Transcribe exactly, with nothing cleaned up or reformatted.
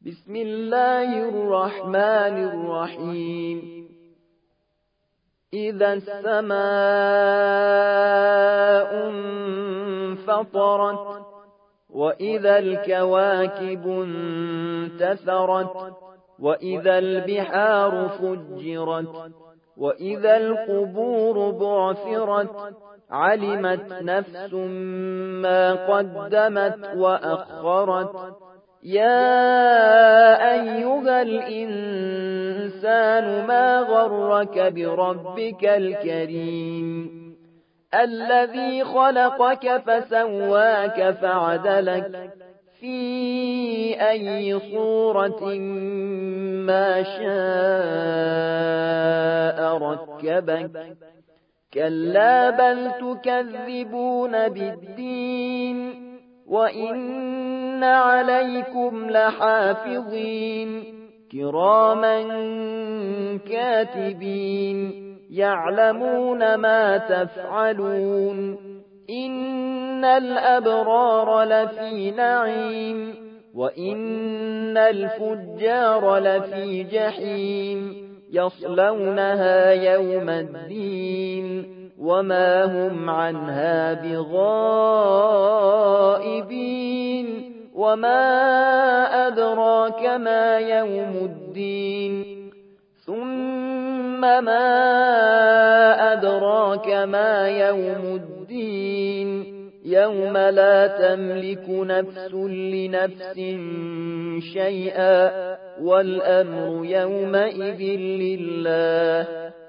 بسم الله الرحمن الرحيم إذا السماء انفطرت وإذا الكواكب انتثرت وإذا البحار فجرت وإذا القبور بعثرت علمت نفس ما قدمت وأخرت يا أيها الإنسان ما غرك بربك الكريم الذي خلقك فسواك فعدلك في أي صورة ما شاء ركبك كلا بل تكذبون بالدين وإن عليكم لحافظين كراما كاتبين يعلمون ما تفعلون إن الأبرار لفي نعيم وإن الفجار لفي جحيم يصلونها يوم الدين وما هم عنها بغائبين وما أدراك ما يوم الدين ثم ما أدراك ما يوم الدين يوم لا تملك نفس لنفس شيئا والأمر يومئذ لله